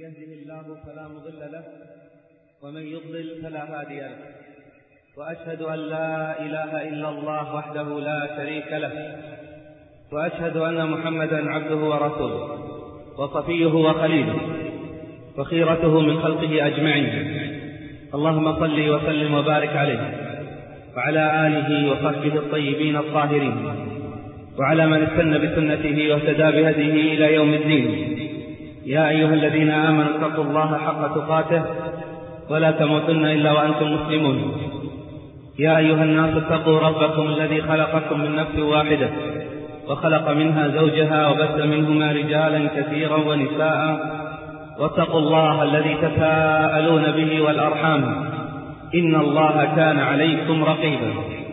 يهده الله فلا مضل له ومن يضلل فلا هادي له، وأشهد أن لا إله إلا الله وحده لا شريك له، وأشهد أن محمدا عبده ورسوله وصفيه وخليله وخيرته من خلقه أجمعين. اللهم صل وسلم وبارك عليه وعلى آله وصحبه الطيبين الطاهرين، وعلى من استنى بسنته واهتدى بهديه إلى يوم الدين. يا أيها الذين آمنوا اتقوا الله حق تقاته ولا تموتن إلا وأنتم مسلمون. يا أيها الناس اتقوا ربكم الذي خلقكم من نفس واحدة وخلق منها زوجها وبث منهما رجالا كثيرا ونساء، واتقوا الله الذي تساءلون به والأرحام إن الله كان عليكم رقيبا.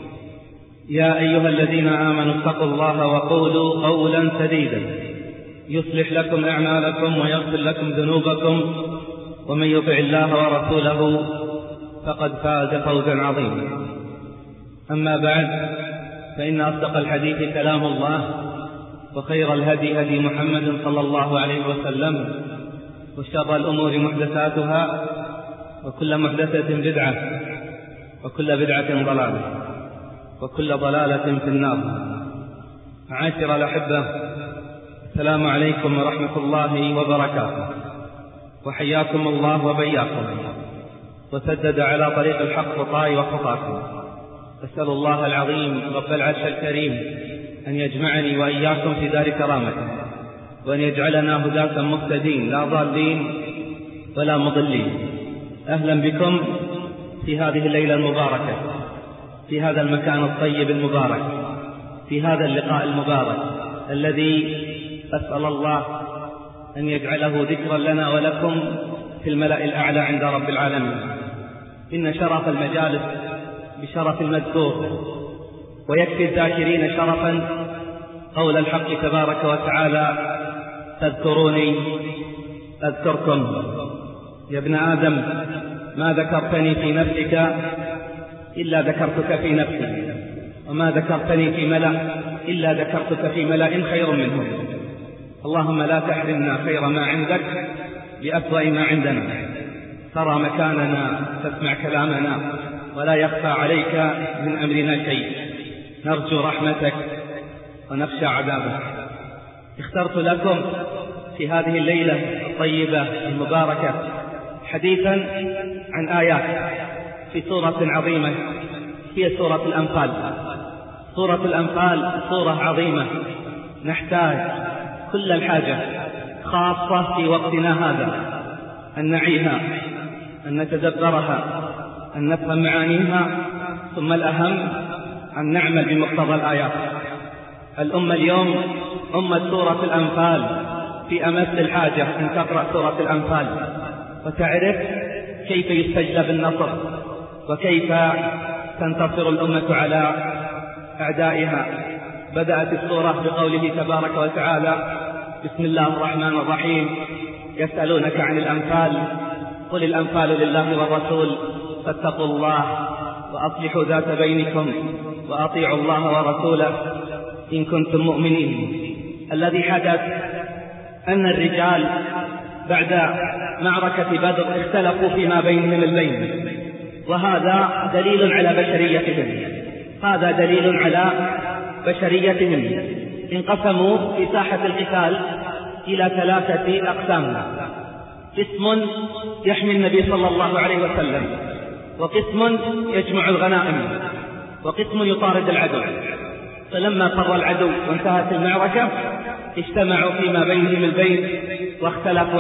يا أيها الذين آمنوا اتقوا الله وقولوا قولا سديدا يصلح لكم أعمالكم ويغفر لكم ذنوبكم، ومن يطع الله ورسوله فقد فاز فوزا عظيما. أما بعد، فإن أصدق الحديث كلام الله، وخير الهدي هدي محمد صلى الله عليه وسلم، وشر الأمور محدثاتها، وكل محدثة بدعة، وكل بدعة ضلالة، وكل ضلالة في النار. معاشر الأحبة، السلام عليكم ورحمة الله وبركاته، وحياكم الله وبياكم، وسدد على طريق الحق خطاي وخطاكم. أسأل الله العظيم رب العرش الكريم أن يجمعني وإياكم في دار كرامته، وأن يجعلنا هداة مهتدين لا ضالين ولا مضلين. أهلا بكم في هذه الليلة المباركة، في هذا المكان الطيب المبارك، في هذا اللقاء المبارك الذي أسأل الله أن يجعله ذكرا لنا ولكم في الملأ الأعلى عند رب العالمين. إن شرف المجالس بشرف المذكور، ويكفي الذاكرين شرفا قول الحق تبارك وتعالى: تذكروني أذكركم. يا ابن آدم، ما ذكرتني في نفسك إلا ذكرتك في نفسي، وما ذكرتني في ملأ إلا ذكرتك في ملأ خير منهم. اللهم لا تحرمنا خير ما عندك بأسوأ ما عندنا. ترى مكاننا، تسمع كلامنا، ولا يخفى عليك من أمرنا شيء. نرجو رحمتك ونخشى عذابك. اخترت لكم في هذه الليلة الطيبة المباركة حديثا عن آيات في سورة عظيمة هي سورة الأنفال. سورة الأنفال سورة عظيمة نحتاج كل الحاجة، خاصة في وقتنا هذا، أن نعيها، أن نتدبرها، أن نفهم معانيها، ثم الأهم أن نعمل بمقتضى الآيات. الأمة اليوم أمة سورة الأنفال في أمس الحاجة أن تقرأ سورة الأنفال وتعرف كيف يستجلب النصر، وكيف تنتصر الأمة على أعدائها. بدأت السورة بقوله تبارك وتعالى: بسم الله الرحمن الرحيم، يسألونك عن الأنفال، قل الأنفال لله والرسول، فاتقوا الله وأصلحوا ذات بينكم وأطيعوا الله ورسوله إن كنتم مؤمنين. الذي حدث أن الرجال بعد معركة بدر اختلفوا فيما بينهم البين، وهذا دليل على بشريتهم، هذا دليل على بشريتهم. انقسموا في ساحة القتال إلى 3 أقسام: قسم يحمي النبي صلى الله عليه وسلم، وقسم يجمع الغنائم، وقسم يطارد العدو. فلما فر العدو وانتهت المعركة اجتمعوا فيما بينهم البين واختلفوا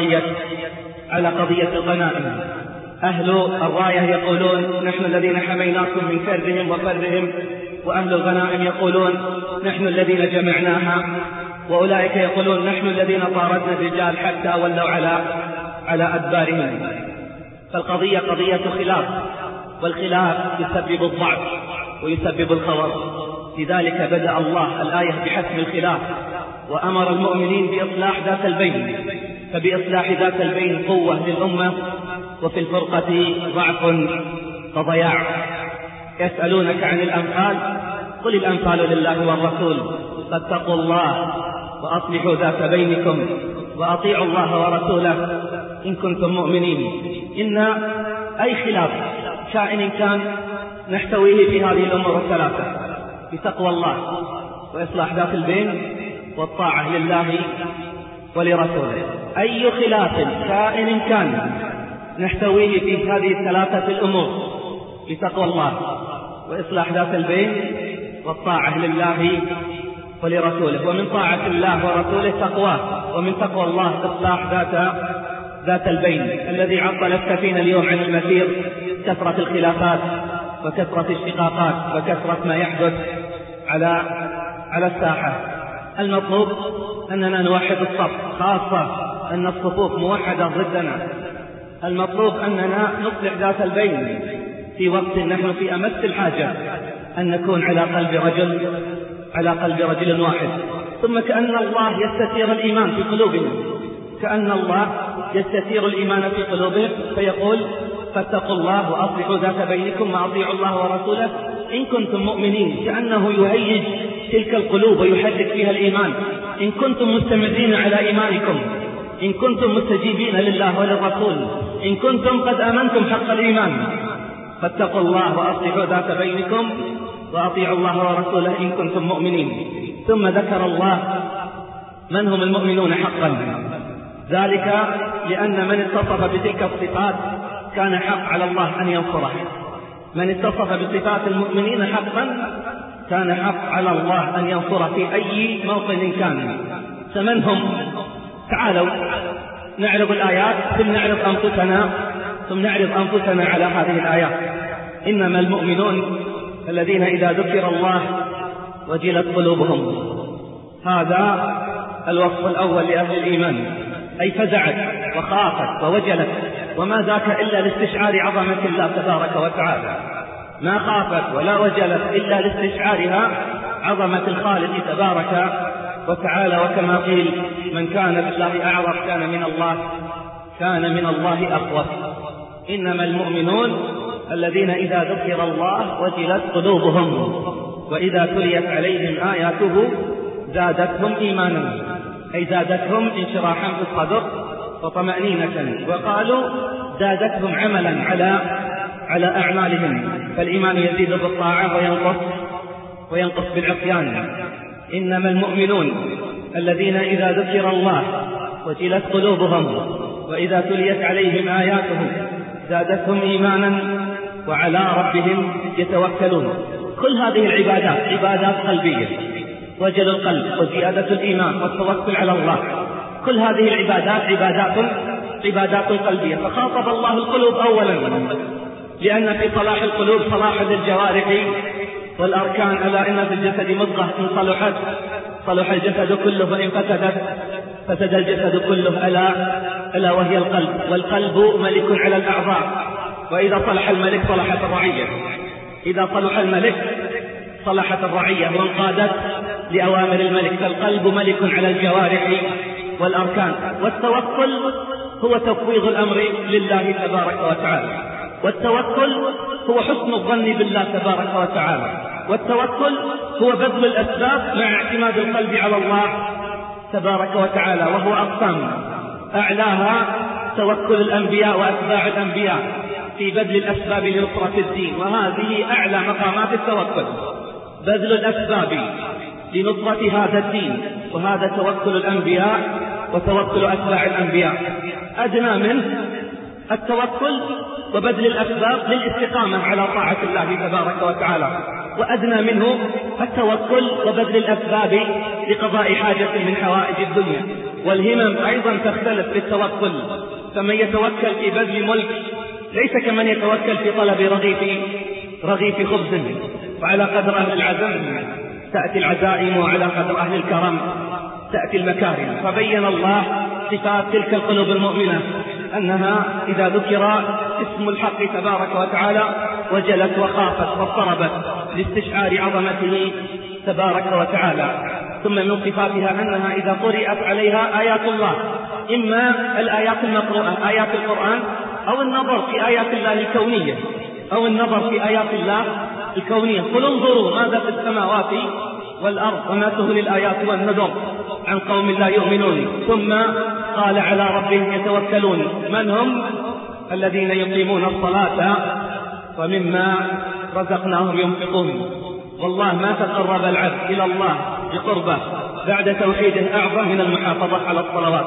على قضية الغنائم. أهل الراية يقولون: نحن الذين حميناكم من كرهم وفرهم، وأهل الغنائم يقولون: نحن الذين جمعناها، وأولئك يقولون: نحن الذين طاردنا الرجال حتى ولوا على أدبارهم. فالقضية قضية خلاف، والخلاف يسبب الضعف ويسبب الخور. لذلك بدأ الله الآية بحسم الخلاف، وأمر المؤمنين بإصلاح ذات البين، فبإصلاح ذات البين قوة للأمة، وفي الفرقة ضعف وضياع. يسألونك عن الأنفال، قل الأنفال لله والرسول، فاتقوا الله وأصلحوا ذات بينكم وأطيعوا الله ورسوله إن كنتم مؤمنين. إن أي خلاف كائن كان نحتويه في هذه الأمور الثلاثة: بتقوى الله، وإصلاح ذات البين، والطاعة لله ولرسوله. أي خلاف كائن كان نحتويه في هذه الثلاثة الأمور: بتقوى الله، وإصلاح ذات البين، والطاعة لله ولرسوله. ومن طاعة الله ورسوله تقواه، ومن تقوى الله إصلاح ذات البين. الذي عطل السفينة اليوم عن المسير كثرة الخلافات وكثرة الشقاقات وكثرة ما يحدث على الساحة. المطلوب أننا نوحد الصف، خاصة أن الصفوف موحدة ضدنا. المطلوب أننا نصلح ذات البين في وقت نحن في أمس الحاجة أن نكون على قلب رجل واحد. ثم كأن الله يستثير الإيمان في قلوبهم، كأن الله يستثير الإيمان في قلوبهم فيقول: فاتقوا الله وأصلحوا ذات بينكم وأطيعوا الله ورسوله إن كنتم مؤمنين. كأنه يهيج تلك القلوب ويحرك فيها الإيمان. إن كنتم مستمرين على إيمانكم، إن كنتم مستجيبين لله وللرسول، إن كنتم قد آمنتم حق الإيمان، فاتقوا الله وأصلحوا ذات بينكم وأطيعوا الله ورسوله إن كنتم مؤمنين. ثم ذكر الله من هم المؤمنون حقا، ذلك لأن من اتصف بتلك الصفات كان حق على الله أن ينصره. من اتصف بصفات المؤمنين حقا كان حق على الله أن ينصره في أي موطن كان. فمن هم؟ تعالوا نعرض الآيات ثم نعرض أنفسنا على هذه الآيات. إنما المؤمنون الذين إذا ذكر الله وجلت قلوبهم. هذا الوصف الأول لأهل الإيمان، أي فزعت وخافت ووجلت، وما ذاك إلا لاستشعار عظمة الله تبارك وتعالى. ما خافت ولا وجلت إلا لاستشعارها عظمة الخالق تبارك وتعالى. وكما قيل: من كان بالله أعرف كان من الله أخوف. إنما المؤمنون الذين إذا ذكر الله وجلت قلوبهم وإذا تليت عليهم آياته زادتهم إيمانا، أي زادتهم انشراحا في الصدر وطمأنينة. وقالوا زادتهم عملا على أعمالهم، فالإيمان يزيد بالطاعة وينقص بالعصيان. إنما المؤمنون الذين إذا ذكر الله وجلت قلوبهم وإذا تليت عليهم آياته زادتهم إيمانا وعلى ربهم يتوكلون. كل هذه العبادات عبادات قلبية: وجل القلب وزيادة الإيمان والتوكل على الله. كل هذه العبادات عبادات قلبية. فخاطب الله القلوب أولا، لأن في صلاح القلوب صلاح للجوارح والأركان. ألا إن في الجسد مضغة إن صلحت صلح الجسد كله، وإن فسد الجسد كله، ألا وهي القلب. والقلب ملك على الأعضاء، وإذا صلح الملك صلحت الرعية. إذا صلح الملك صلحت الرعية وانقادت لأوامر الملك. فالقلب ملك على الجوارح والأركان. والتوكل هو تفويض الأمر لله تبارك وتعالى. والتوكل هو حسن الظن بالله تبارك وتعالى. والتوكل هو بذل الأسباب مع اعتماد القلب على الله تبارك وتعالى. وهو أقسام: أعلاها توكل الأنبياء وأتباع الأنبياء في بذل الأسباب لنصرة الدين، وهذه أعلى مقامات التوكل، بذل الأسباب لنصرة هذا الدين، وهذا توكل الأنبياء وتوكل أتباع الأنبياء. أدنى منه التوكل وبذل الأسباب للاستقامة على طاعة الله تبارك وتعالى، وأدنى منه التوكل وبذل الأسباب لقضاء حاجة من حوائج الدنيا. والهمم أيضا تختلف في التوكل، فمن يتوكل في بذل ملك ليس كمن يتوكل في طلب رغيف خبز. وعلى قدر أهل العزم تأتي العزائم، وعلى قدر أهل الكرم تأتي المكارم. فبين الله صفات تلك القلوب المؤمنة أنها إذا ذكر اسم الحق تبارك وتعالى وجلت وخافت واضطربت لاستشعار عظمته تبارك وتعالى. ثم من صفاتها أنها إذا قرأت عليها آيات الله، إما الآيات المقروءة آيات القرآن، أو النظر في آيات الله الكونية، قل انظروا ماذا في السماوات والأرض وما تغني الآيات والنذر عن قوم لا يؤمنون. ثم قال على ربهم يتوكلون. من هم؟ الذين يقيمون الصلاة ومما رزقناهم ينفقون. والله ما تقرب العبد إلى الله بقربه بعد توحيده أعظم من المحافظة على الصلوات.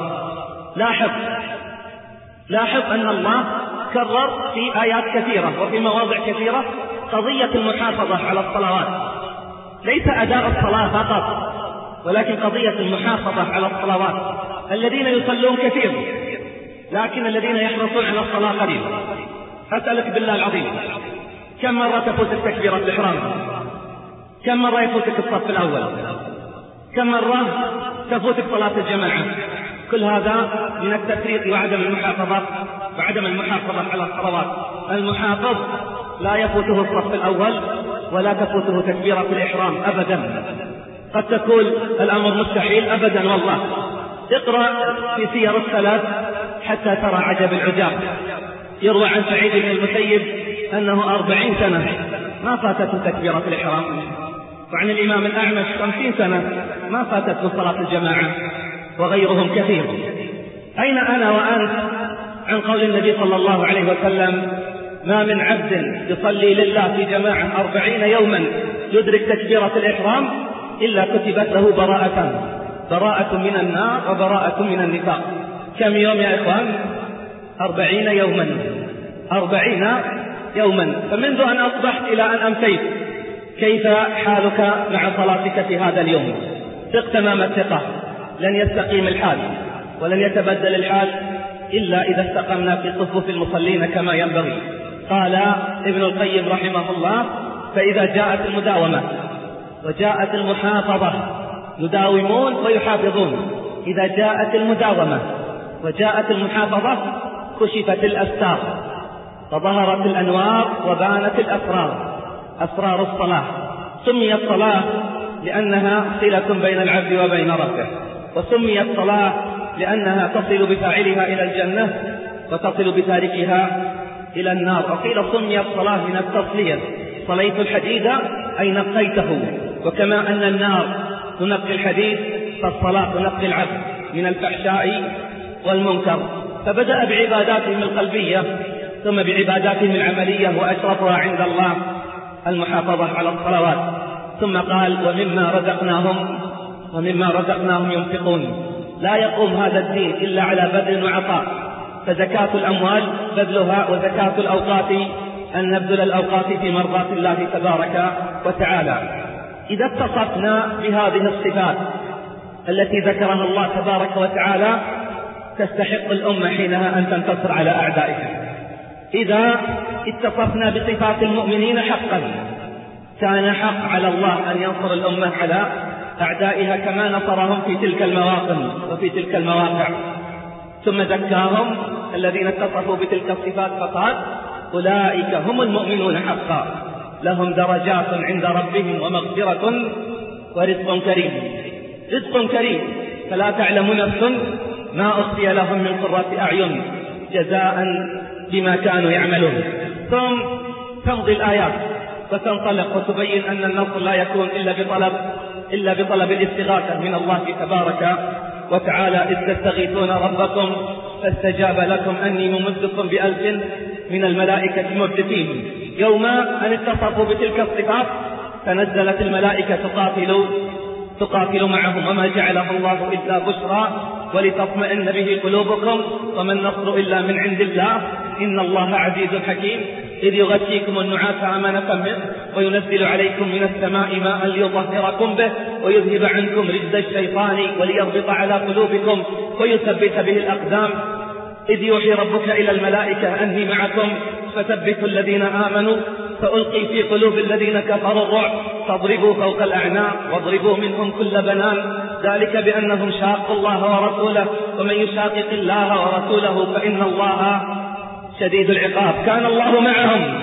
لاحظ أن الله كرر في آيات كثيرة وفي مواضع كثيرة قضية المحافظة على الصلوات، ليس أداء الصلاة فقط، ولكن قضية المحافظة على الصلوات. الذين يصلون كثير لكن الذين يحرصون على الصلاة قليل. أسألك بالله العظيم، كم مرة تفوتك تكبيرة الإحرام؟ كم مرة يفوتك الصف الأول؟ كم مرة تفوتك صلاة الجماعة؟ كل هذا من التفريط وعدم المحافظة على الصلوات. المحافظ لا يفوته الصف الأول ولا تفوته تكبيرة الإحرام أبدا. قد تكون الأمر مستحيل أبدا والله. اقرأ في سير السلف حتى ترى عجب العجاب. يروى عن سعيد بن المسيب أنه 40 سنة ما فاتته تكبيرة الإحرام، وعن الإمام الأعمش 50 سنة ما فاتته صلاة الجماعة، وغيرهم كثير. أين أنا وأنت عن قول النبي صلى الله عليه وسلم: ما من عبد يصلي لله في جماعة 40 يوما يدرك تكبيرة الإحرام إلا كتبت له براءة من النار وبراءة من النفاق. كم يوم يا إخوان؟ 40 يوما. فمنذ أن أصبحت إلى أن أمسيت كيف حالك مع صلاتك في هذا اليوم؟ ثق تمام الثقة، لن يستقيم الحال ولن يتبدل الحال إلا إذا استقمنا في صفوف المصلين كما ينبغي. قال ابن القيم رحمه الله: فإذا جاءت المداومة وجاءت المحافظة، يداومون ويحافظون، إذا جاءت المداومة وجاءت المحافظة كشفت الأستار وظهرت الأنوار وبانت الأسرار، أسرار الصلاة. سميت صلاة لأنها صلة بين العبد وبين ربه، وسميت صلاة لأنها تصل بفاعلها إلى الجنة وتصل بتاركها إلى النار. وقيل سميت صلاة من التصلية، صليت الحديد أي نقيته. وكما أن النار تنقي الحديد فالصلاة تنقي العبد من الفحشاء والمنكر. فبدأ بعباداتهم القلبية ثم بعباداتهم العملية، وأشرفها عند الله المحافظة على الصلوات. ثم قال: ومما رزقناهم ينفقون. لا يقوم هذا الدين إلا على بذل وعطاء، فزكاة الأموال بذلها، وزكاة الأوقات أن نبذل الأوقات في مرضاة الله تبارك وتعالى. إذا اتصفنا بهذه الصفات التي ذكرها الله تبارك وتعالى تستحق الأمة حينها أن تنتصر على أعدائها. إذا اتصفنا بصفات المؤمنين حقا كان حق على الله أن ينصر الأمة على أعدائها كما نصرهم في تلك المواطن وفي تلك المواقع. ثم ذكاهم الذين اتصفوا بتلك الصفات فقال: أولئك هم المؤمنون حقا لهم درجات عند ربهم ومغفرة ورزق كريم. رزق كريم، فلا تعلم نفس ما أخفي لهم من قرة أعين جزاء بما كانوا يعملون. ثم تمضي الآيات وتنطلق وتبين أن النصر لا يكون إلا بطلب الاستغاثة من الله تبارك وتعالى: إذ تستغيثون ربكم فاستجاب لكم أني ممدكم ب1000 من الملائكة مردفين. يوم أن اتصفوا بتلك الصفات تنزلت الملائكة تقاتل معهم، وما جعله الله إلا بشرى ولتطمئن به قلوبكم وما النصر إلا من عند الله إن الله عزيز حكيم. إذ يغشيكم النعاس أمانة منه وينزل عليكم من السماء ماء ليطهركم به ويذهب عنكم رجز الشيطان وليربط على قلوبكم ويثبت به الأقدام. إذ يوحي ربك إلى الملائكة أني معكم فثبتوا الذين آمنوا فألقي في قلوب الذين كفروا الرعب فاضربوا فوق الأعناق واضربوا منهم كل بنان ذلك بأنهم شاقوا الله ورسوله ومن يشاقق الله ورسوله فإن الله شديد العقاب. كان الله معهم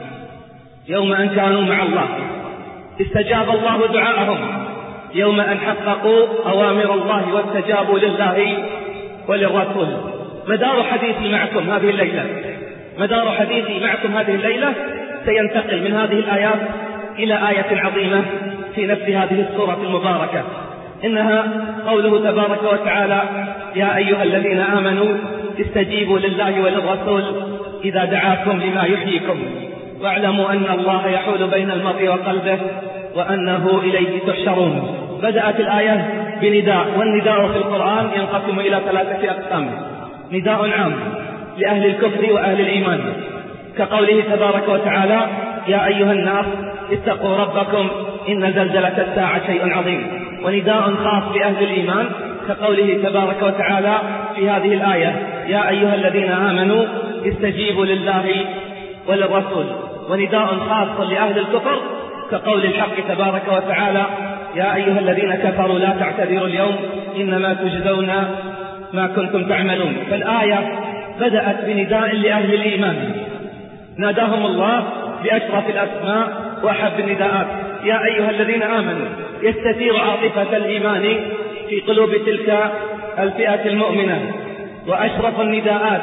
يوم أن كانوا مع الله، استجاب الله دعاءهم يوم أن حققوا أوامر الله واستجابوا لله وللرسول. مدار حديثي معكم هذه الليلة سينتقل من هذه الآيات إلى آية عظيمة في نفس هذه السورة المباركة، إنها قوله تبارك وتعالى: يا أيها الذين آمنوا استجيبوا لله وللرسول إذا دعاكم لما يحييكم واعلموا أن الله يحول بين المرء وقلبه وأنه إليه تحشرون. بدأت الآية بنداء، والنداء في القرآن ينقسم إلى 3 أقسام: نداء عام لأهل الكفر وأهل الإيمان كقوله تبارك وتعالى: يا أيها الناس اتقوا ربكم إن زلزلة الساعة شيء عظيم. ونداء خاص لأهل الإيمان كقوله تبارك وتعالى في هذه الآية: يا أيها الذين آمنوا استجيبوا لله وللرسول. ونداء خاص لأهل الكفر كقول الحق تبارك وتعالى: يا أيها الذين كفروا لا تعتذروا اليوم إنما تجزون ما كنتم تعملون. فالآية بدأت بنداء لأهل الإيمان، ناداهم الله بأشرف الأسماء وأحب النداءات: يا أيها الذين آمنوا. يستثير عاطفة الإيمان في قلوب تلك الفئة المؤمنة. وأشرف النداءات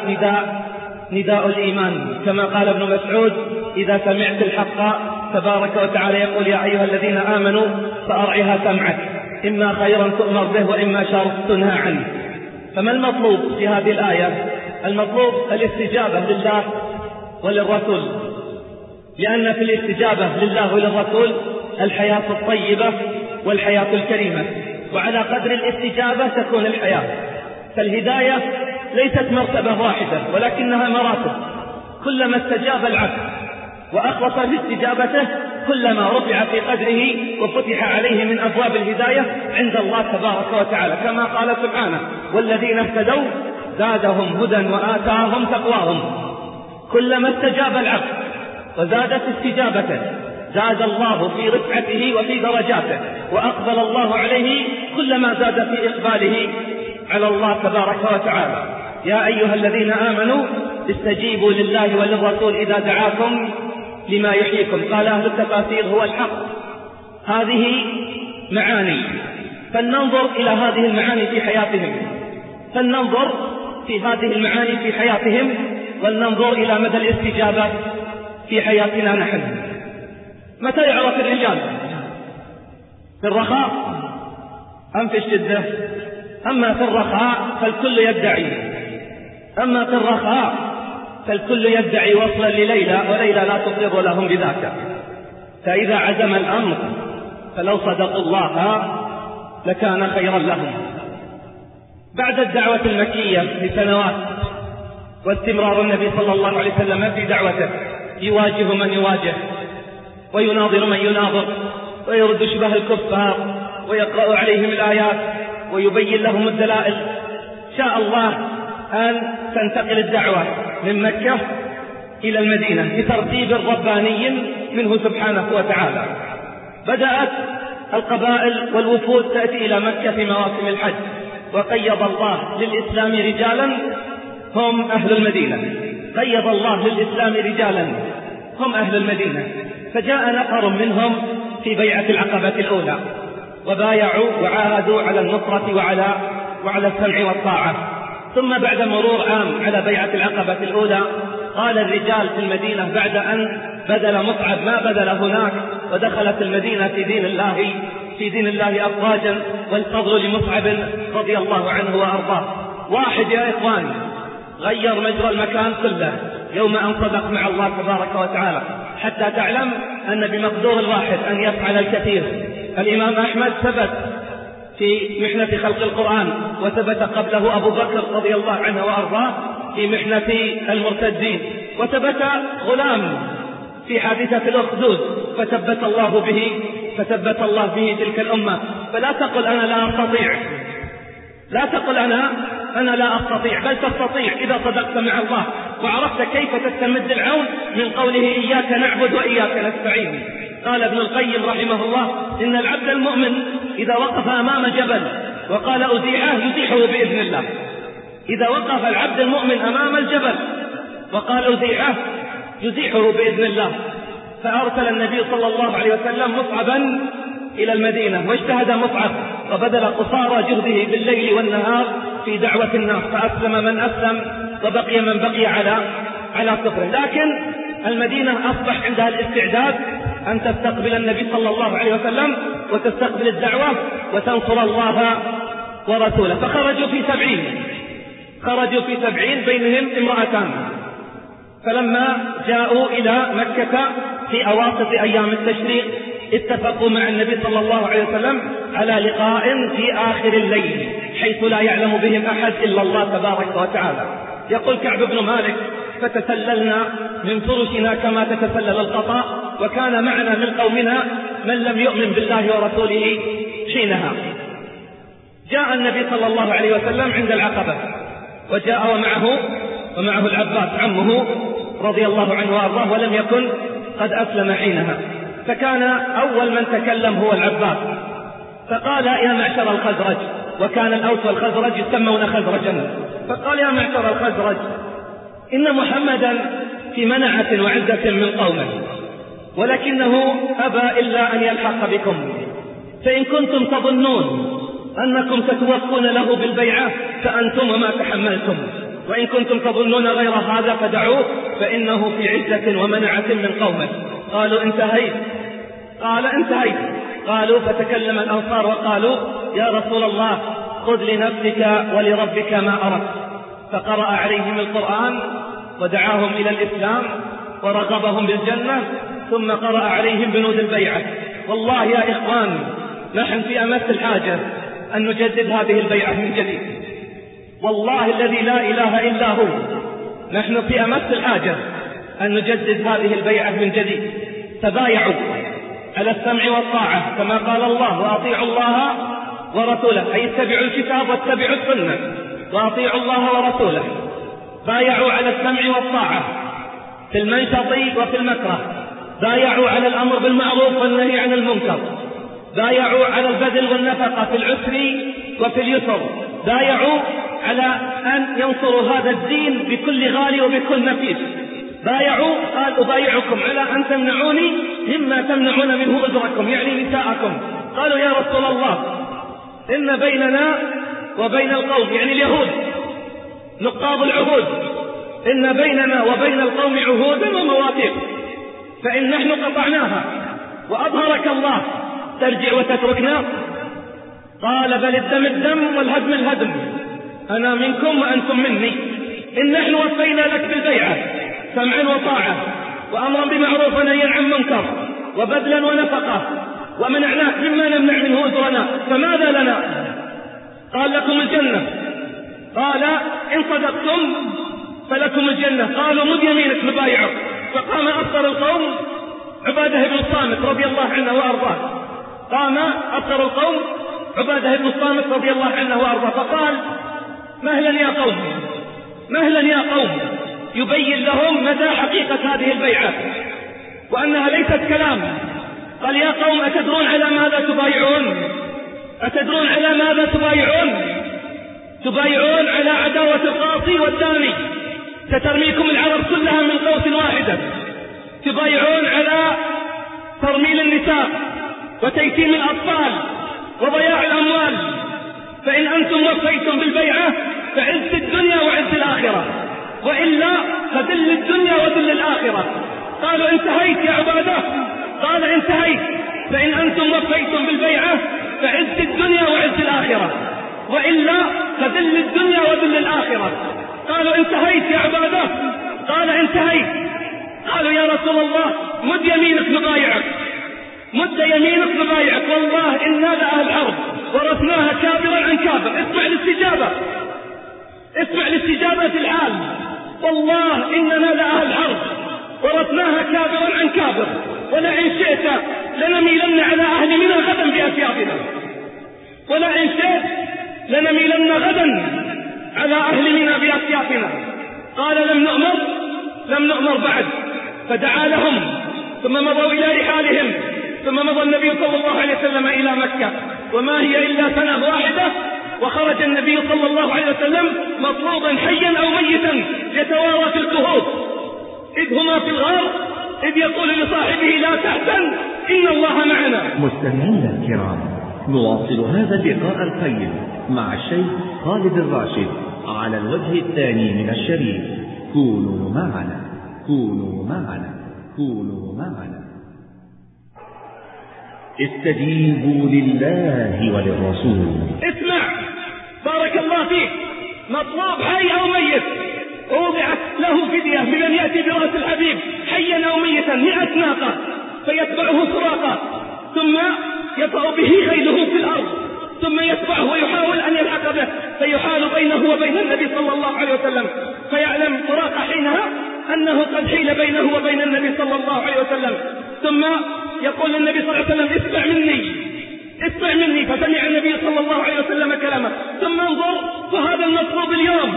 نداء الإيمان، كما قال ابن مسعود: إذا سمعت الحق تبارك وتعالى يقول يا أيها الذين آمنوا فأرعها سمعك، إما خيرا تؤمر به وإما شر تنهى عنه. فما المطلوب في هذه الآية؟ المطلوب الاستجابة لله وللرسول، لأن في الاستجابة لله وللرسول الحياة الطيبة والحياة الكريمة، وعلى قدر الاستجابة تكون الحياة. فالهداية ليست مرتبة واحدة ولكنها مراتب، كلما استجاب العبد وأخلص في استجابته كلما رفع في قدره وفتح عليه من أبواب الهداية عند الله تبارك وتعالى، كما قال سبحانه: والذين اهتدوا زادهم هدى وآتاهم تقواهم. كلما استجاب العبد وزادت استجابته زاد الله في رفعته وفي درجاته، وأقبل الله عليه كلما زاد في إقباله على الله تبارك وتعالى. يا أيها الذين آمنوا استجيبوا لله وللرسول إذا دعاكم لما يحييكم. قال أهل التفاسير: هو الحق. هذه معاني، فلننظر إلى هذه المعاني في حياتهم، فلننظر في هذه المعاني في حياتهم، ولننظر إلى مدى الاستجابة في حياتنا نحن. متى يعرف الرجال؟ في الرخاء أم في الشدة؟ أما في الرخاء فالكل يدعي، أما في الرخاء فالكل يدعي وصلا لليلى، وليلى لا تقر لهم بذاك. فإذا عزم الأمر فلو صدقوا الله لكان خيرا لهم. بعد الدعوة المكية لسنوات واستمرار النبي صلى الله عليه وسلم في دعوته يواجه من يواجه ويناظر من يناظر ويرد شبه الكفار ويقرأ عليهم الآيات ويبين لهم الدلائل، شاء الله أن تنتقل الدعوة من مكة إلى المدينة بترتيب رباني منه سبحانه وتعالى. بدأت القبائل والوفود تأتي إلى مكة في مواسم الحج، وقيض الله للإسلام رجالا هم أهل المدينة، قيض الله للإسلام رجالا هم أهل المدينة. فجاء نفر منهم في بيعة العقبة الأولى وبايعوا وعاهدوا على النصرة وعلى السمع والطاعة. ثم بعد مرور عام على بيعة العقبة الأولى قال الرجال في المدينة بعد أن بذل مصعب ما بذل هناك ودخلت المدينة في دين الله أفواجا، والفضل لمصعب رضي الله عنه وأرضاه. واحد يا إخوان غير مجرى المكان كله يوم أن صدق مع الله تبارك وتعالى، حتى تعلم أن بمقدور الواحد أن يفعل الكثير. الإمام أحمد ثبت في محنة خلق القرآن، وثبت قبله أبو بكر رضي الله عنه وأرضاه في محنة المرتدين، وثبت غلام في حادثة الأخدود فثبت الله به تلك الأمة. فلا تقل أنا لا أستطيع، لا تقل أنا لا أستطيع، بل تستطيع إذا صدقت مع الله وعرفت كيف تستمد العون من قوله إياك نعبد وإياك نستعين. قال ابن القيم رحمه الله: إن العبد المؤمن إذا وقف أمام جبل وقال أزيحه يزيحه بإذن الله. إذا وقف العبد المؤمن أمام الجبل وقال أزيحه يزيحه بإذن الله. فأرسل النبي صلى الله عليه وسلم مصعبا إلى المدينة، واجتهد مصعب وبذل قصارى جهده بالليل والنهار في دعوة الناس، فأسلم من أسلم وبقي من بقي على كفره. لكن المدينة أصبح عندها الاستعداد أن تستقبل النبي صلى الله عليه وسلم وتستقبل الدعوة وتنصر الله ورسوله. فخرجوا في 70 بينهم امرأتان. فلما جاءوا إلى مكة في أواسط أيام التشريق اتفقوا مع النبي صلى الله عليه وسلم على لقاء في آخر الليل حيث لا يعلم بهم أحد إلا الله تبارك وتعالى. يقول كعب بن مالك: فتسللنا من فرشنا كما تتسلل القطا، وكان معنا من قومنا من لم يؤمن بالله ورسوله حينها. جاء النبي صلى الله عليه وسلم عند العقبة، وجاء ومعه العباس عمه رضي الله عنه وارضاه، ولم يكن قد أسلم حينها. فكان أول من تكلم هو العباس، فقال: يا معشر الخزرج، وكان الأوس والخزرج يسمون خزرجا، فقال: يا معشر الخزرج، إن محمدا في منعة وعزة من قومه، ولكنه أبى إلا أن يلحق بكم، فإن كنتم تظنون أنكم ستوفون له بالبيعة فأنتم وما تحملتم، وإن كنتم تظنون غير هذا فدعوه، فإنه في عزة ومنعة من قومه. قالوا: انتهيت. قال: انتهيت. قالوا: فتكلم الأنصار وقالوا: يا رسول الله، خذ لنفسك ولربك ما أردت. فقرأ عليهم القرآن ودعاهم إلى الإسلام ورغبهم بالجنة، ثم قرأ عليهم بنود البيعة. والله يا إخوان، نحن في أمس الحاجة أن نجدد هذه البيعة من جديد، والله الذي لا إله إلا هو، نحن في أمس الحاجة أن نجدد هذه البيعة من جديد. تبايعوا على السمع والطاعة كما قال الله: وأطيعوا الله ورسوله، أي اتبعوا الكتاب واتبعوا السنة وأطيعوا الله ورسوله. بايعوا على السمع والطاعة في المنشط وفي المكره، بايعوا على الأمر بالمعروف والنهي عن المنكر، بايعوا على البذل والنفقة في العسر وفي اليسر، بايعوا على أن ينصروا هذا الدين بكل غالي وبكل نفيس. بايعوا، قال: أبايعكم على أن تمنعوني مما تمنعون منه أجركم، يعني نساءكم. قالوا: يا رسول الله، إن بيننا وبين القوم، يعني اليهود نقاض العهود، إن بيننا وبين القوم عهودا ومواثيق، فإن نحن قطعناها وأظهرك الله ترجع وتتركنا؟ قال: بل الدم الدم والهدم الهدم، أنا منكم وأنتم مني. إن نحن وفينا لك بالبيعة سمعا وطاعة وأمرا بمعروف ونهيا عن منكر وبذلا ونفقة، ومنعناك مما نمنع منه أجرنا، فماذا لنا؟ قال: لكم الجنة. قال: إن صدقتم فلكم الجنة. قالوا: مد يمينك نبايعك. فقام أكثر القوم عبادة بن الصامت رضي الله عنه وأرضاه، قام أكثر القوم عبادة بن الصامت رضي الله عنه وأرضاه، فقال: مهلا يا قوم، مهلا يا قوم، يبين لهم مدى حقيقة هذه البيعة وأنها ليست كلام. قال: يا قوم، أتدرون على ماذا تبايعون؟ أتدرون على ماذا تبايعون؟ تبايعون على عداوة القاصي والداني، سترميكم العرب كلها من قوس واحدة. تبايعون على ترميل النساء وتيتيم الأطفال وضياع الأموال، فإن أنتم وفيتم بالبيعة فعز الدنيا وعز الآخرة، وإلا فذل الدنيا وذل الآخرة. قالوا: انتهيت يا عبادة. قال: انتهيت، فإن أنتم وفيتم بالبيعة فعز الدنيا وعز الآخرة، وإلا فذل الدنيا وذل الآخرة. قالوا: انتهيت يا عبادة. قال: انتهيت. قالوا: يا رسول الله، مد يمينك نبايعك، مد يمينك نبايعك، والله إنا لأهل الأرض ورثناها كابرا عن كابر. اسمع الاستجابة، اسمع الاستجابة الحال. والله إننا لأهل الأرض ورثناها كابرا عن كابر، ولئن شئت لنميلن على أهل منى غدا بأسيافنا، ولئن شئت لنميلن غدا على أهل منى بأسيافنا. قال: لم نؤمر بعد. فدعا لهم ثم مضوا إلى رحالهم، ثم مضى النبي صلى الله عليه وسلم إلى مكة، وما هي إلا سنة واحدة، وخرج النبي صلى الله عليه وسلم مطلوبا حيا أو ميتا يتوارى في الكهوف، إذ هما في الغار، إذ يقول لصاحبه: لا تحزن إن الله معنا. مستمعينا الكرام، نواصل هذا اللقاء القيم مع الشيخ خالد الراشد على الوجه الثاني من الشريط. كونوا معنا، كونوا معنا، كونوا معنا. استجيبوا لله وللرسول. اسمع بارك الله فيك، مطلوب حي أو ميت، وضعت له فدية بمن يأتي برأس الحبيب حيا أو ميتا 100 ناقة، فيتبعه سراقة ثم يطأ به خيله في الأرض، ثم يتبعه ويحاول أن يلحق به، فيحال بينه وبين النبي صلى الله عليه وسلم، فيعلم سراقة حينها أنه قد حيل بينه وبين النبي صلى الله عليه وسلم، ثم يقول النبي صلى الله عليه وسلم اسمع مني، فسمع النبي صلى الله عليه وسلم كلامه، ثم انظر، فهذا المطلوب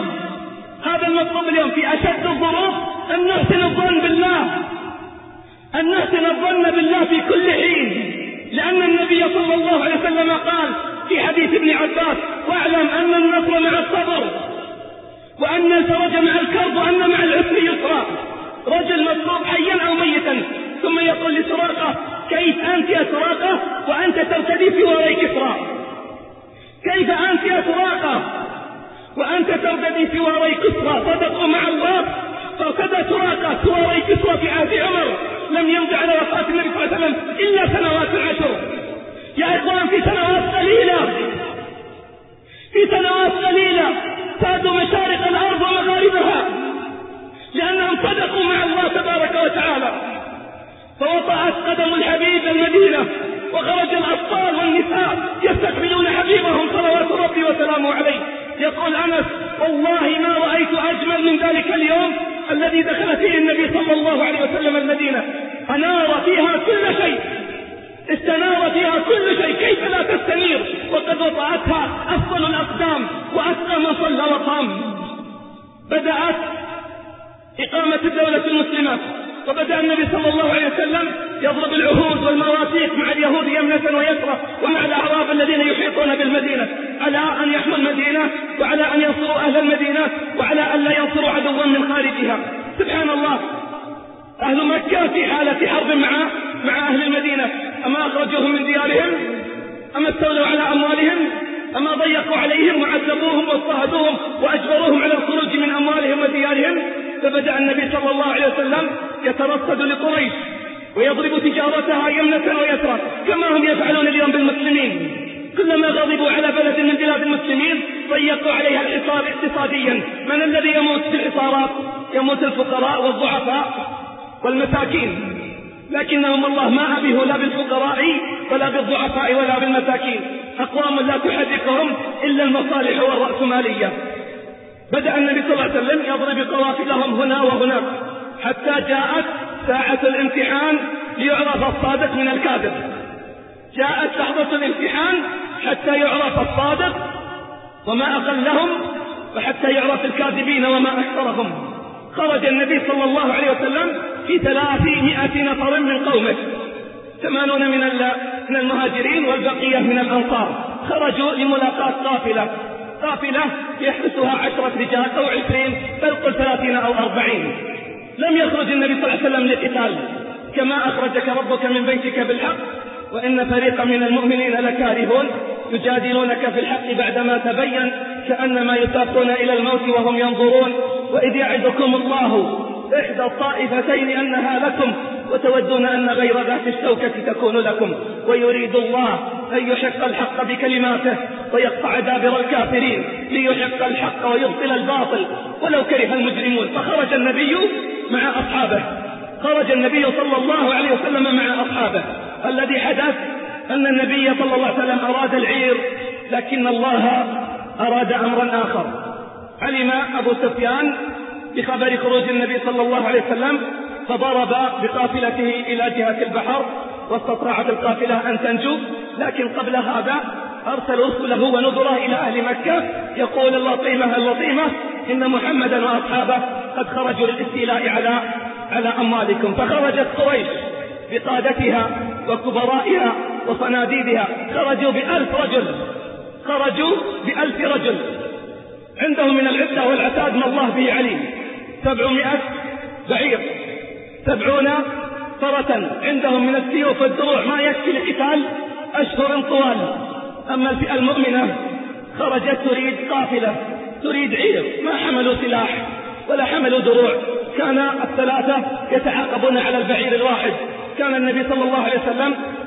اليوم في أشد الظروف، أن نحسن الظن بالله في كل حين، لأن النبي صلى الله عليه وسلم قال في حديث ابن عباس: واعلم أن النصر مع الصبر، وأن الفرج مع الكرب، وأن مع العسر يسرا. رجل مطلوب حيا أو ميتا، ثم يقول لسراقة: كيف أنت يا سراقة وأنت ترتدي في وراء كسرى؟ كيف أنت يا سراقة وأنت ترتدي في وراء كسرى؟ صدقوا مع الله، فارتدى سراقة في وراء كسرى في عهد عمر، لم يمضي على وفاة النبي صلى الله عليه وسلم إلا سنوات 10. يا إخوان، في سنوات قليلة سادوا مشارق الأرض ومغاربها، لأنهم صدقوا مع الله تبارك وتعالى. فوطأت قدم الحبيب المدينة، وخرج الأطفال والنساء يستقبلون حبيبهم صلوات ربي وسلامه عليه. يقول أنس: والله ما رأيت أجمل من ذلك اليوم الذي دخل فيه النبي صلى الله عليه وسلم المدينة، أنار فيها كل شيء، استنار فيها كل شيء، كيف لا تستنير وقد وطأتها أفضل الأقدام وأتقى من صلى وقام. بدأت إقامة الدولة المسلمة، وبدأ النبي صلى الله عليه وسلم يضرب العهود والمواثيق مع اليهود يمنة ويسرى، ومع الأعراب الذين يحيطون بالمدينة، على أن يحموا المدينة، وعلى أن ينصروا أهل المدينة، وعلى أن لا ينصروا عدوا من خارجها. سبحان الله، أهل مكة في حالة حرب مع أهل المدينة، أما أخرجوهم من ديارهم، أما استولوا على أموالهم، أما ضيقوا عليهم وعذبوهم واضطهدوهم وأجبروهم على الخروج من أموالهم وديارهم. فبدأ النبي صلى الله عليه وسلم يترصد لقريش ويضرب تجارتها يمنة ويسرى، كما هم يفعلون اليوم بالمسلمين. كلما غضبوا على بلد من بلاد المسلمين ضيقوا عليها الحصار اقتصاديا. من الذي يموت في الحصارات؟ يموت الفقراء والضعفاء والمساكين، لكنهم الله ما أبيه لا بالفقراء ولا بالضعفاء ولا بالمساكين، أقوام لا تحركهم إلا المصالح والرأسمالية. بدأ النبي صلى الله عليه وسلم يضرب قوافلهم هنا وهناك، حتى جاءت ساعة الامتحان ليعرف الصادق من الكاذب. جاءت لحظة الامتحان حتى يعرف الصادق وما أقلهم، وحتى يعرف الكاذبين وما أكثرهم. خرج النبي صلى الله عليه وسلم في 300 نفر من قومه، 80 من المهاجرين والبقية من الأنصار. خرجوا لملاقاة قافلة يحرسها 10 رجال أو 20، بل قل 30 أو 40. لم يخرج النبي صلى الله عليه وسلم للقتال، كما أخرجك ربك من بيتك بالحق وإن فريقا من المؤمنين لكارهون يجادلونك في الحق بعدما تبين كأنما يساقون إلى الموت وهم ينظرون. وإذ يعدكم الله إحدى الطائفتين أنها لكم وتودون أن غير ذات الشوكة تكون لكم، ويريد الله أن يحق الحق بكلماته ويقطع دابر الكافرين ليحق الحق ويبطل الباطل ولو كره المجرمون. فخرج النبي مع أصحابه، خرج النبي صلى الله عليه وسلم مع أصحابه. الذي حدث أن النبي صلى الله عليه وسلم أراد العير، لكن الله أراد أمرا آخر. علم أبو سفيان بخبر خروج النبي صلى الله عليه وسلم، فضرب بقافلته إلى جهة البحر، واستطاعت القافلة أن تنجو. لكن قبل هذا أرسل رسله ونذره إلى أهل مكة يقول: اللطيمة إن محمدا وأصحابه قد خرجوا للاستيلاء على أموالكم. فخرجت قريش بقادتها وكبرائها وصناديدها، خرجوا ب1000 رجل عندهم من العدة والعتاد ما الله به عليم. 700 بعير، 70 فرسا، عندهم من السيوف والدروع ما يكفي لقتال أشهر طوال. أما الفئة المؤمنة خرجت تريد قافلة، تريد عير، ما حملوا سلاح ولا حملوا دروع. كان الثلاثة يتعاقبون على البعير الواحد. كان النبي صلى الله عليه وسلم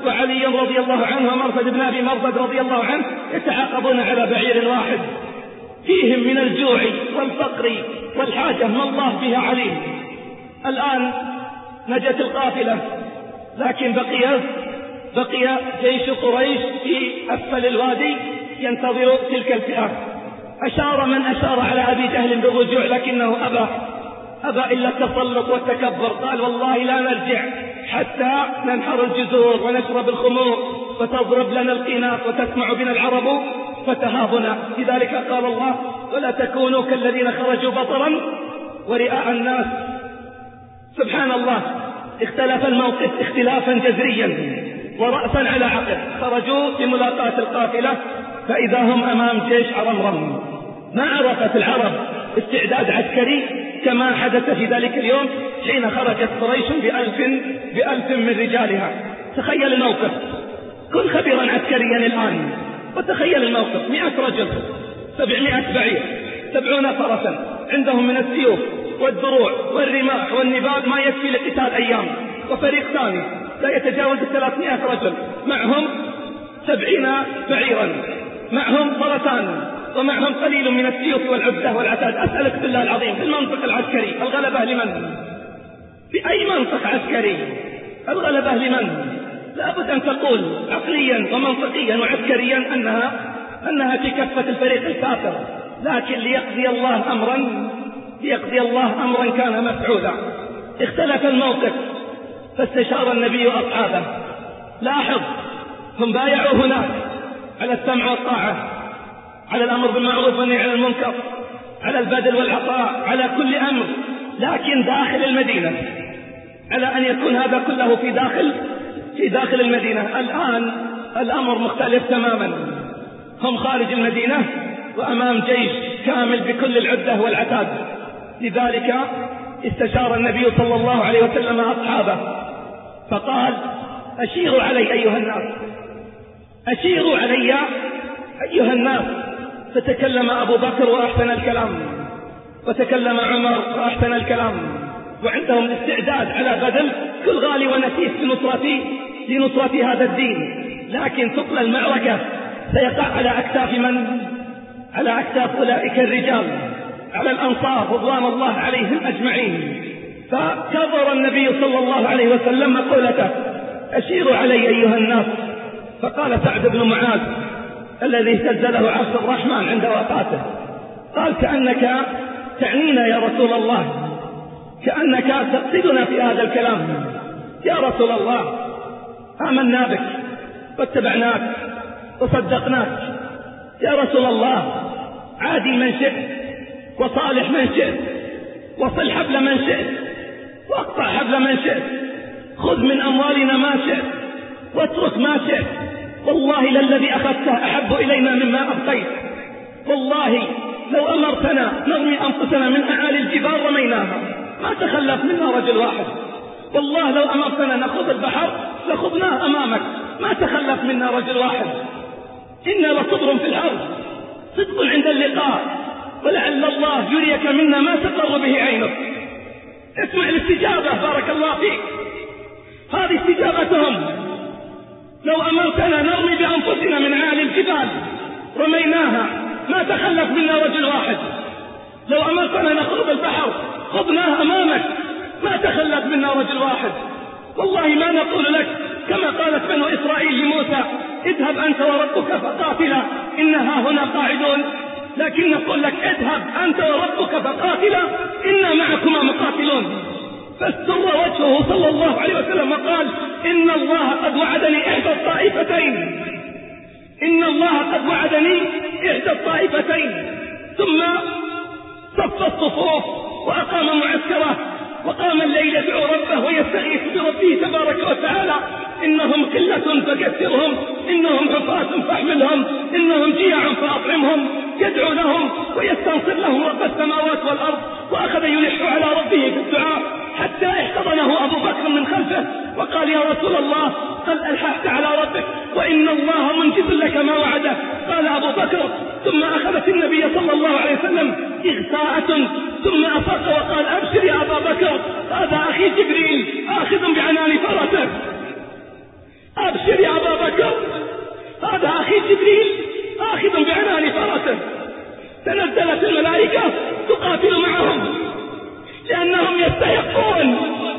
وعلي رضي الله عنه ومرثد بن أبي مرثد رضي الله عنه يتعاقبون على بعير واحد، فيهم من الجوع والفقر والحاجة ما الله بها عليم. الآن نجت القافلة، لكن بقي جيش قريش في أسفل الوادي ينتظر تلك الفئة. أشار من أشار على أبي جهل بالرجوع، لكنه أبى إلا التسلط والتكبر، قال والله لا نرجع حتى ننحر الجزور ونشرب الخمور وتضرب لنا القينات وتسمع بنا العرب فتهابنا. لذلك قال الله: ولا تكونوا كالذين خرجوا بطرا ورئاء الناس. سبحان الله، اختلف الموقف اختلافا جذريا ورأسا على عقب. خرجوا لملاقاة القافلة فإذا هم أمام جيش عرمرم. ما عرفت العرب استعداد عسكري كما حدث في ذلك اليوم حين خرجت قريش بألف من رجالها. تخيل الموقف، كن خبيرا عسكريا الآن وتخيل الموقف: 100 رجل، 700 بعير، 70 فرسا، عندهم من السيوف والدروع والرماح والنبال ما يكفي لقتال أيام، وفريق ثاني لا يتجاوز 300 رجل معهم 70 بعيرا، معهم فرسان، ومعهم قليل من السيوف والعدة والعتاد. أسألك بالله العظيم، في المنطق العسكري الغلبة لمن؟ بأي منطق عسكري الغلبة لمن؟ لابد أن تقول عقليا ومنطقيا وعسكريا أنها في كفة الفريق الكافر، لكن ليقضي الله أمرا كان مفعولا. اختلف الموقف فاستشار النبي أصحابه. لاحظ، هم بايعوا هناك على السمع والطاعة، على الأمر بالمعروف والنهي عن المنكر، على البذل والعطاء، على كل أمر، لكن داخل المدينة، على أن يكون هذا كله في داخل المدينة. الآن الأمر مختلف تماما، هم خارج المدينة وأمام جيش كامل بكل العدة والعتاد. لذلك استشار النبي صلى الله عليه وسلم أصحابه فقال: أشيروا علي أيها الناس، أشيروا علي أيها الناس. فتكلم أبو بكر وأحسن الكلام، وتكلم عمر وأحسن الكلام، وعندهم استعداد على بذل كل غالي ونفيس لنصرة هذا الدين. لكن ثقل المعركة سيقع على أكتاف من؟ على أكتاف أولئك الرجال، على الأنصار رضوان الله عليهم أجمعين. فكبر النبي صلى الله عليه وسلم مقولته: أشيروا علي أيها الناس. فقال سعد بن معاذ الذي اهتز له عرش الرحمن عند وفاته، قال: كأنك تعنينا يا رسول الله، كأنك تقصدنا في هذا الكلام. يا رسول الله، آمنا بك واتبعناك وصدقناك. يا رسول الله، عادي من شئت وصالح من شئت، وصل حبل من شئت واقطع حبل من شئت، خذ من أموالنا ما شئت واترك ما شئت. والله للذي أخذته أحب إلينا مما أبقيت. والله لو أمرتنا نرمي أنفسنا من أعالي الجبال رميناها، ما تخلف منا رجل واحد. والله لو أمرتنا نخوض البحر لخضناه أمامك، ما تخلف منا رجل واحد. إنا لصبر في الأرض، صدق عند اللقاء، ولعل الله يريك منا ما تقر به عينك. اسمع الاستجابة، بارك الله فيك. هذه استجابتهم: لو أمرتنا نرمي بأنفسنا من أعالي الجبال رميناها، ما تخلف منا رجل واحد. لو أمرتنا نخوض البحر خضناه أمامك، ما تخلف منا رجل واحد. والله ما نقول لك كما قالت بنو إسرائيل لموسى: اذهب أنت وربك فقاتلا إنها هنا قاعدون، لكن نقول لك: اذهب أنت وربك فقاتلا إنا معكما مقاتلون. فاستر وجهه صلى الله عليه وسلم وقال: إن الله قد وعدني إحدى الطائفتين، إن الله قد وعدني إحدى الطائفتين. ثم صف الصفوف وأقام معسكره، وقام الليل يدعو ربه ويستغيث بربه تبارك وتعالى: إنهم قلة فكثرهم، إنهم حفاة فاحملهم، إنهم جياع فأطعمهم. يدعو لهم ويستنصر لهم رب السماوات والأرض، وأخذ يلح على ربه في الدعاء حتى احتضنه أبو بكر من خلفه وقال: يا رسول الله، هل ألححت على ربك وإن الله منجز لك ما وعده؟ قال أبو بكر. ثم أخذت النبي صلى الله عليه وسلم إغثاءة، ثم أفاق وقال: أبشر يا أبا بكر، هذا أخي جبريل آخذ بعنان فرسه. أبشر نزلت الملائكة تقاتل معهم، لأنهم يستحقون،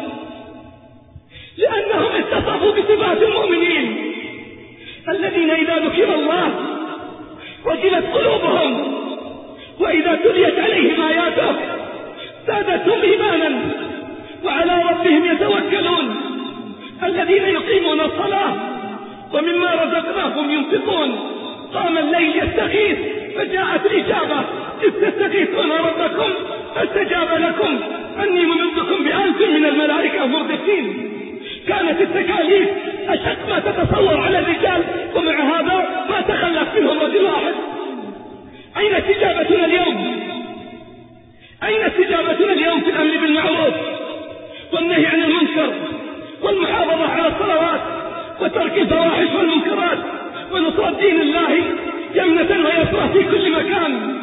لأنهم اتصفوا بصفات المؤمنين الذين إذا ذكر الله وجلت قلوبهم، وإذا تليت عليهم آياته زادتهم إيمانا وعلى ربهم يتوكلون، الذين يقيمون الصلاة ومما رزقناهم ينفقون. قام الليل يستغيث فجاءت الإجابة، إذ تستغيثون ربكم فاستجاب لكم أني ممدكم ب1000 من الملائكة مردفين. كانت التكاليف أشق ما تتصور على الرجال، ومع هذا ما تخلف منهم رجل واحد. أين استجابتنا اليوم؟ أين استجابتنا اليوم في الأمر بالمعروف والنهي عن المنكر والمحافظة على الصلوات وترك الفواحش والمنكرات ونصرة دين الله يمنة ويسرى في كل مكان؟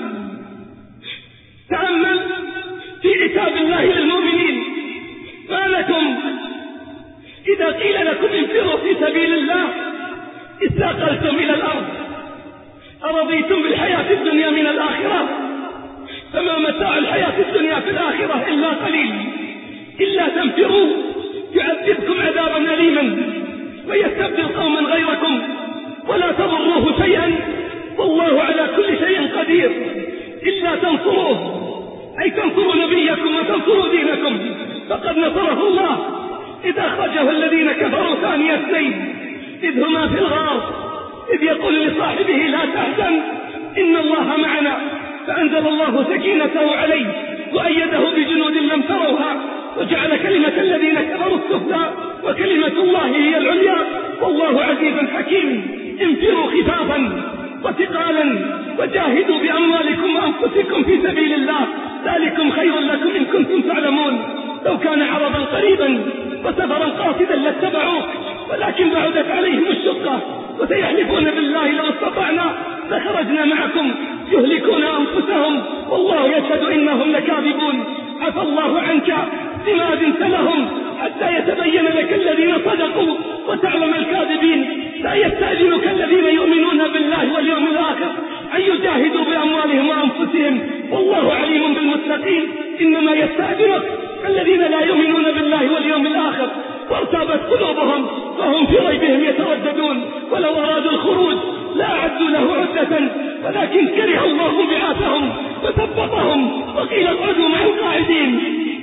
تأمل في عتاب الله للمؤمنين، ما لكم إذا قيل لكم انفروا في سبيل الله استاقلتم إلى الأرض، أرضيتم بالحياة الدنيا من الآخرة؟ فما متاع الحياة الدنيا في الآخرة إلا قليل. إلا تنفروا يعذبكم عذابا أليما ويستبدل قوما غيركم ولا تضروه شيئا والله على كل شيء قدير. إلا تنصروه أي تنصروا نبيكم وتنصروا دينكم فقد نصره الله إذ أخرجه الذين كفروا ثاني اثنين إذ هما في الغار إذ يقول لصاحبه لا تحزن إن الله معنا، فأنزل الله سكينته عليه وأيده بجنود لم تروها وجعل كلمة الذين كفروا السفلى وكلمة الله هي العليا والله عزيز حكيم. انفروا خفافا وثقالا وجاهدوا بأموالكم وأنفسكم في سبيل الله ذلكم خير لكم إن كنتم تعلمون. لو كان عرضا قريبا وسفرا قاصدا لاتبعوك ولكن بعدت عليهم الشقة وسيحلفون بالله لو استطعنا لخرجنا معكم يهلكون أنفسهم والله يشهد إنهم لكاذبون. عفى الله عنك لما أذنت لهم حتى يتبين لك الذين صدقوا وتعلم الكاذبين. لا يستأذنك الذين يؤمنون بالله واليوم الآخر أن يجاهدوا بأموالهم وأنفسهم والله عليم بالمتقين. إنما يستأذنك الذين لا يؤمنون بالله واليوم الآخر وارتابت قلوبهم فهم في ريبهم يترددون. ولو أرادوا الخروج لا أعدوا له عدة ولكن كره الله بعاثهم وثبطهم وقيل اقعدوا مع القاعدين.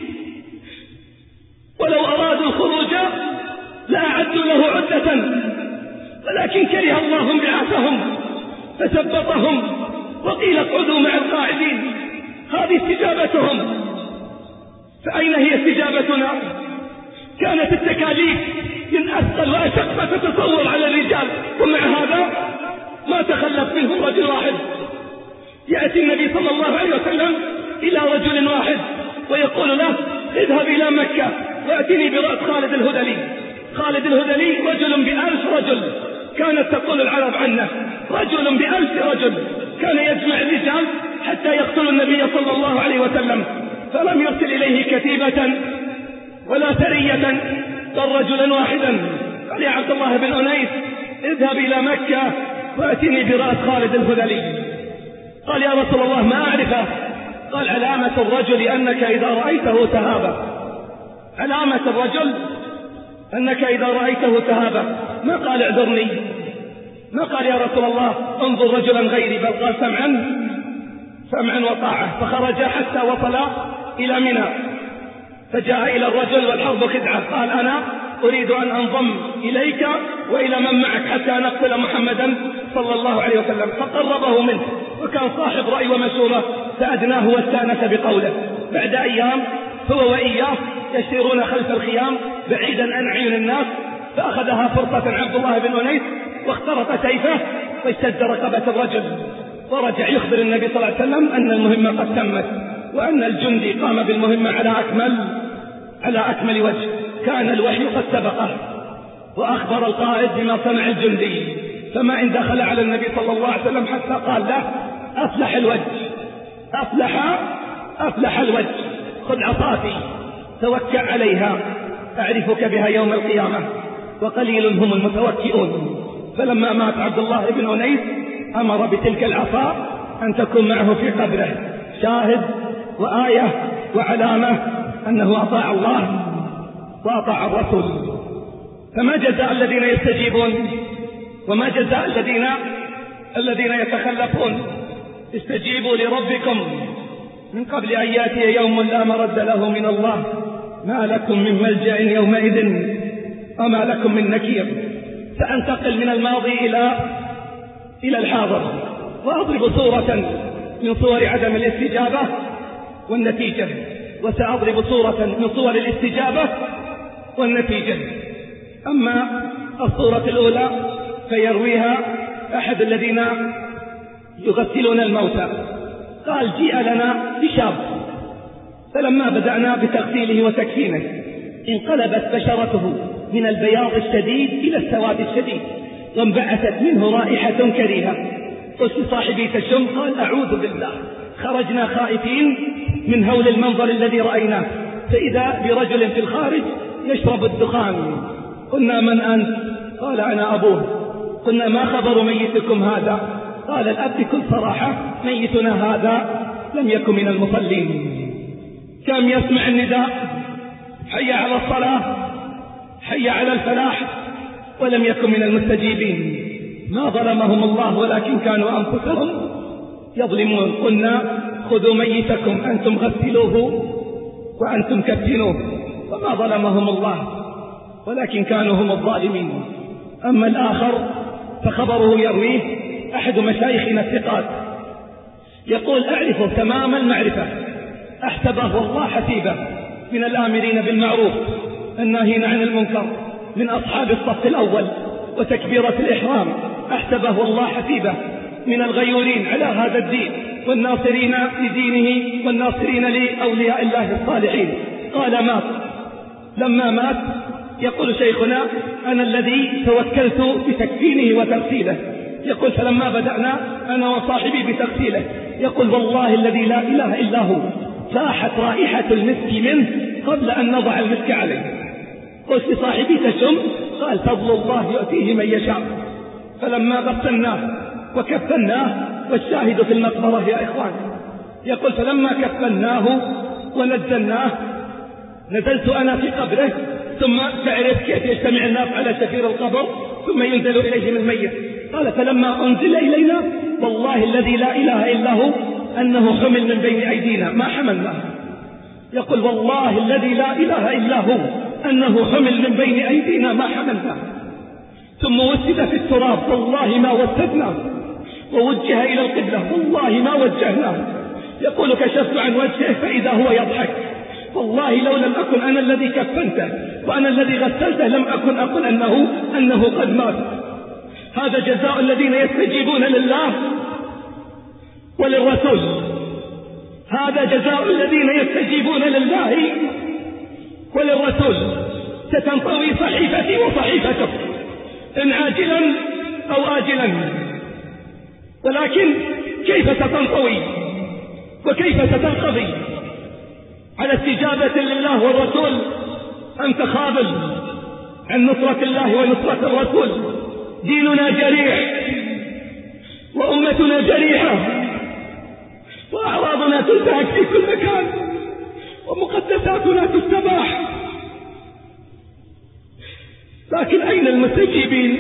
ولو أرادوا الخروج لا أعدوا له عدة ولكن كره الله بعاثهم فثبطهم وقيل اقعدوا مع القاعدين. هذه استجابتهم. فأين هي استجابتنا؟ كانت التكاليف من أثقل وأشق ما تتصور على الرجال، ومع هذا ما تخلف منهم رجل واحد. يأتي النبي صلى الله عليه وسلم إلى رجل واحد ويقول له اذهب إلى مكة وأتني برأس خالد الهذلي. خالد الهذلي رجل ب1000 رجل، كانت تقول العرب عنه رجل ب1000 رجل، كان يجمع الرجال حتى يقتل النبي صلى الله عليه وسلم، فلم يرسل إليه كتيبة ولا سرية بل رجلا واحدا. قال يا عبد الله بن أنيس اذهب إلى مكة وأتني برأس خالد الهذلي. قال يا رسول الله ما أعرفه. قال علامة الرجل أنك إذا رأيته تهابه. علامة الرجل أنك إذا رأيته تهابه. ما قال اعذرني، ما قال يا رسول الله انظر رجلا غيري، بل قال سمعا وطاعة. فخرج حتى وصل إلى منى فجاء إلى الرجل والحرب خدعة. قال أنا أريد أن أنضم إليك وإلى من معك حتى نقتل محمدا صلى الله عليه وسلم. فقربه منه وكان صاحب رأي ومشورة فأدناه واستأنس بقوله. بعد أيام هو وإياه يسيرون خلف الخيام بعيدا عن عيون الناس، فأخذها فرصة عبد الله بن أنيس واخترط سيفه فاشتد رقبة الرجل ورجع يخبر النبي صلى الله عليه وسلم أن المهمة قد تمت وأن الجندي قام بالمهمة على أكمل وجه. كان الوحي قد سبقه وأخبر القائد بما صنع الجندي، فما إن دخل على النبي صلى الله عليه وسلم حتى قال له أفلح الوجه، أفلح الوجه، خذ عصاتي توكع عليها أعرفك بها يوم القيامة وقليل هم المتوكئون. فلما مات عبد الله بن أنيس أمر بتلك العصا أن تكون معه في قبره شاهد وآية وعلامة أنه أطاع الله وأطاع الرسول. فما جزاء الذين يستجيبون وما جزاء الذين يتخلفون؟ استجيبوا لربكم من قبل أن يأتي يوم لا مرد له من الله ما لكم من ملجأ يومئذ وما لكم من نكير. سأنتقل من الماضي إلى الحاضر وأضرب صورة من صور عدم الاستجابة والنتيجة، وسأضرب صورة من صور الاستجابة والنتيجة. أما الصورة الأولى فيرويها أحد الذين يغسلون الموتى، قال جيء لنا بشاب فلما بدأنا بتغسيله وتكفينه انقلبت بشرته من البياض الشديد إلى السواد الشديد وانبعثت منه رائحة كريهة. قلت لصاحبي تشم؟ قال أعوذ بالله. خرجنا خائفين من هول المنظر الذي رأيناه، فإذا برجل في الخارج يشرب الدخان. قلنا من أنت؟ قال أنا أبوه. قلنا ما خبر ميتكم هذا؟ قال الأب بكل صراحة ميتنا هذا لم يكن من المصلين، كم يسمع النداء حي على الصلاة حي على الفلاح ولم يكن من المستجيبين. ما ظلمهم الله ولكن كانوا أنفسهم يظلمون. قلنا خذوا ميتكم أنتم غسلوه وأنتم كفنوه، وما ظلمهم الله ولكن كانوا هم الظالمين. أما الآخر فخبره يرويه أحد مشايخنا الثقات، يقول أعرفه تمام المعرفة، أحسبه والله حسيبه، من الآمرين بالمعروف الناهين عن المنكر، من أصحاب الصف الأول وتكبيرة الإحرام، أحسبه والله حسيبه، من الغيورين على هذا الدين والناصرين لدينه والناصرين لأولياء الله الصالحين. قال مات. لما مات يقول شيخنا أنا الذي توكلت بتكفينه وتغسيله. يقول فلما بدأنا أنا وصاحبي بتغسيله، يقول والله الذي لا إله إلا هو فاحت رائحة المسك منه قبل أن نضع المسك عليه. قلت لصاحبي تشم؟ قال فضل الله يؤتيه من يشاء. فلما غسلناه وكفناه، والشاهد في المقبرة يا إخوان، يقول فلما كفناه ونزلناه نزلت أنا في قبره، ثم تعرف كيف يجتمع الناس على شفير القبر ثم ينزل إليهم الميت. قال فلما أنزل إلينا والله الذي لا إله إلا هو أنه حمل من بين أيدينا ما حملناه. يقول والله الذي لا إله إلا هو أنه حمل من بين أيدينا ما حملناه. ثم وسد في التراب والله ما وسدناه، ووجه إلى القبلة والله ما وجهناه. يقول كشفت عن وجهه فإذا هو يضحك. والله لو لم أكن أنا الذي كفنته وأنا الذي غسلته لم أكن أقول أنه قد مات. هذا جزاء الذين يستجيبون لله وللرسول، هذا جزاء الذين يستجيبون لله وللرسول. ستنطوي صحيفتي وصحيفتك إن عاجلا أو آجلا، ولكن كيف ستنطوي وكيف ستنقضي؟ على استجابة لله والرسول أم تخاذل عن نصرة الله ونصرة الرسول؟ ديننا جريح وأمتنا جريحة وأعراضنا تنتهك في كل مكان ومقدساتنا تستباح، لكن أين المستجيبين؟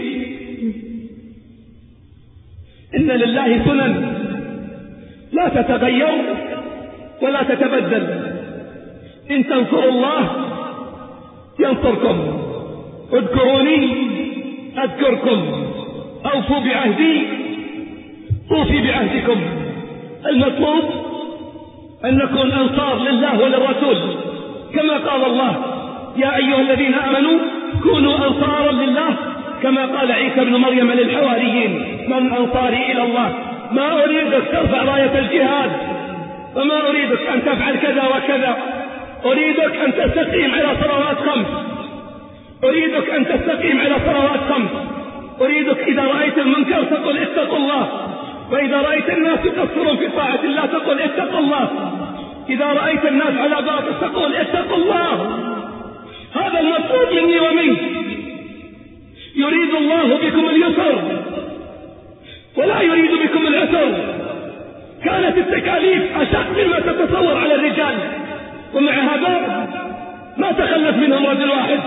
إن لله سنن لا تتغير ولا تتبدل. إن تنصروا الله ينصركم، اذكروني أذكركم، أوفوا بعهدي أوفي بعهدكم. المطلوب أن نكون أنصار لله وللرسول كما قال الله يا أيها الذين آمنوا كونوا أنصارا لله، كما قال عيسى بن مريم للحواريين من أنصاري إلى الله. ما أريدك ترفع راية الجهاد، وما أريدك أن تفعل كذا وكذا، أريدك أن تستقيم على صلوات 5، أريدك أن تستقيم على صلوات 5. أريدك إذا رأيت المنكر تقول اتقوا الله، وإذا رأيت الناس يقصرون في طاعة الله تقول اتقوا الله، إذا رأيت الناس على باطل تقول اتقوا الله. هذا المطلوب مني ومنك. يريد الله بكم اليسر ولا يريد بكم العسر. كانت التكاليف أشق مما تتصور على الرجال، ومع هذا ما تخلف منهم رجل واحد،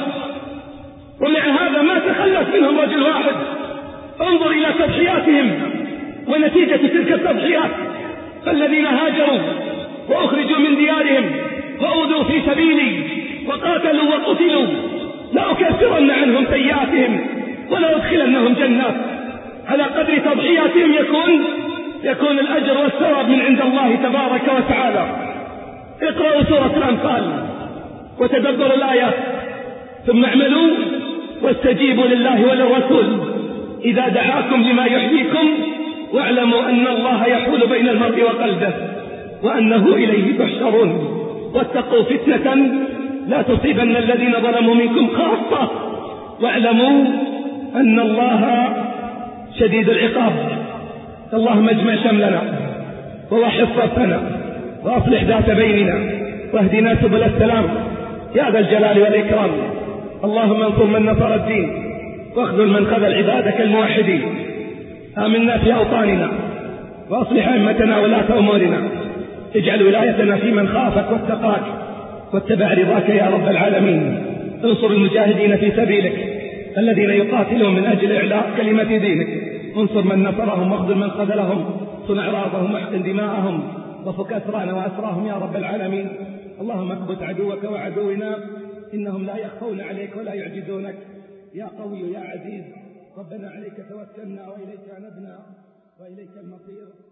انظر إلى تضحياتهم ونتيجة تلك التضحيات، فالذين هاجروا وأخرجوا من ديارهم وأوذوا في سبيلي وقاتلوا وقتلوا لأكفرن عنهم سيئاتهم ولأدخلنهم جنات. على قدر تضحياتهم يكون الأجر والثواب من عند الله تبارك وتعالى. اقرأوا سورة الأنفال وتدبروا الآيات، ثم اعملوا واستجيبوا لله وللرسول إذا دعاكم لما يحييكم، واعلموا أن الله يحول بين المرء وقلبه وأنه إليه تحشرون. واتقوا فتنة لا تصيبن الذين ظلموا منكم خاصة، واعلموا أن الله شديد العقاب. اللهم اجمع شملنا ووحد صفنا وأصلح ذات بيننا واهدنا سبل السلام يا ذا الجلال والإكرام. اللهم انصر من نصر الدين واخذل من خذل عبادك الموحدين. آمنا في أوطاننا وأصلح أئمتنا ولاة أمورنا. اجعل ولايتنا في من خافك واتقاك واتبع رضاك يا رب العالمين. انصر المجاهدين في سبيلك الذين يقاتلون من أجل إعلاء كلمة دينك. انصر من نصرهم واخذل من خذلهم. صن أعراضهم واحقن دماءهم وفك أسرانا وأسراهم يا رب العالمين. اللهم اكبت عدوك وعدونا، إنهم لا يخفون عليك ولا يعجزونك. يا قوي يا عزيز، ربنا عليك توكلنا وإليك أنبنا وإليك المصير.